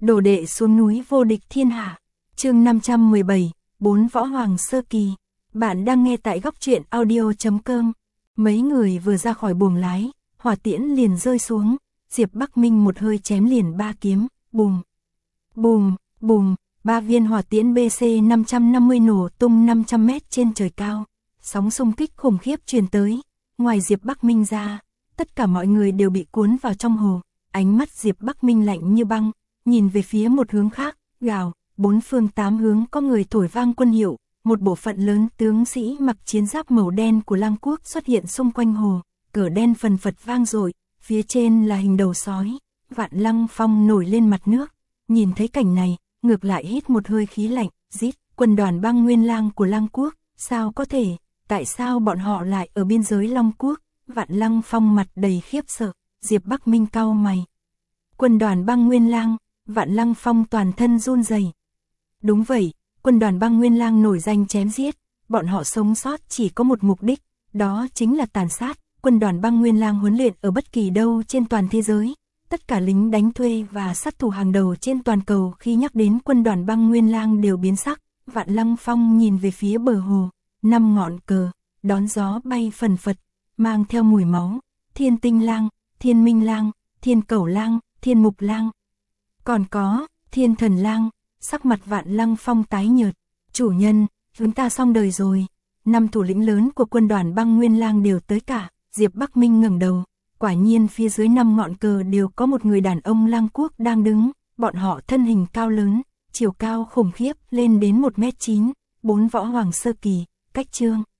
Đồ đệ xuống núi vô địch thiên hạ. Chương 517, 4 võ hoàng sơ kỳ. Bạn đang nghe tại góc truyện audio.com. Mấy người vừa ra khỏi buồng lái, hỏa tiễn liền rơi xuống, Diệp Bắc Minh một hơi chém liền 3 kiếm, bùm, bùm, bùm, 3 viên hỏa tiễn BC-550 nổ tung 500 mét trên trời cao. Sóng xung kích khủng khiếp truyền tới, ngoài Diệp Bắc Minh ra, tất cả mọi người đều bị cuốn vào trong hồ. Ánh mắt Diệp Bắc Minh lạnh như băng, nhìn về phía một hướng khác, gào, 4 phương 8 hướng có người thổi vang quân hiệu, một bộ phận lớn tướng sĩ mặc chiến giáp màu đen của Lăng Quốc xuất hiện xung quanh hồ, cờ đen phần phật vang dội, phía trên là hình đầu sói. Vạn Lăng Phong nổi lên mặt nước, nhìn thấy cảnh này, ngược lại hít một hơi khí lạnh, rít, quân đoàn Băng Nguyên Lang của Lăng Quốc, sao có thể, tại sao bọn họ lại ở biên giới Long Quốc? Vạn Lăng Phong mặt đầy khiếp sợ, Diệp Bắc Minh cau mày. Quân đoàn Băng Nguyên Lang, Vạn Lăng Phong toàn thân run rẩy. Đúng vậy, quân đoàn Băng Nguyên Lang nổi danh chém giết, bọn họ sống sót chỉ có một mục đích, đó chính là tàn sát. Quân đoàn Băng Nguyên Lang huấn luyện ở bất kỳ đâu trên toàn thế giới, tất cả lính đánh thuê và sát thủ hàng đầu trên toàn cầu khi nhắc đến quân đoàn Băng Nguyên Lang đều biến sắc. Vạn Lăng Phong nhìn về phía bờ hồ, 5 ngọn cờ, đón gió bay phần phật, mang theo mùi máu, Thiên Tinh Lang, Thiên Minh Lang, Thiên Cẩu Lang, Thiên Mục Lang, còn có Thiên Thần Lang. Sắc mặt Vạn Lăng Phong tái nhợt, chủ nhân, chúng ta xong đời rồi. 5 thủ lĩnh lớn của quân đoàn Băng Nguyên Lang đều tới cả. Diệp Bắc Minh ngẩng đầu, quả nhiên phía dưới 5 ngọn cờ đều có một người đàn ông Lang Quốc đang đứng, bọn họ thân hình cao lớn, chiều cao khủng khiếp lên đến 1m9, 4 võ hoàng sơ kỳ, cách chương.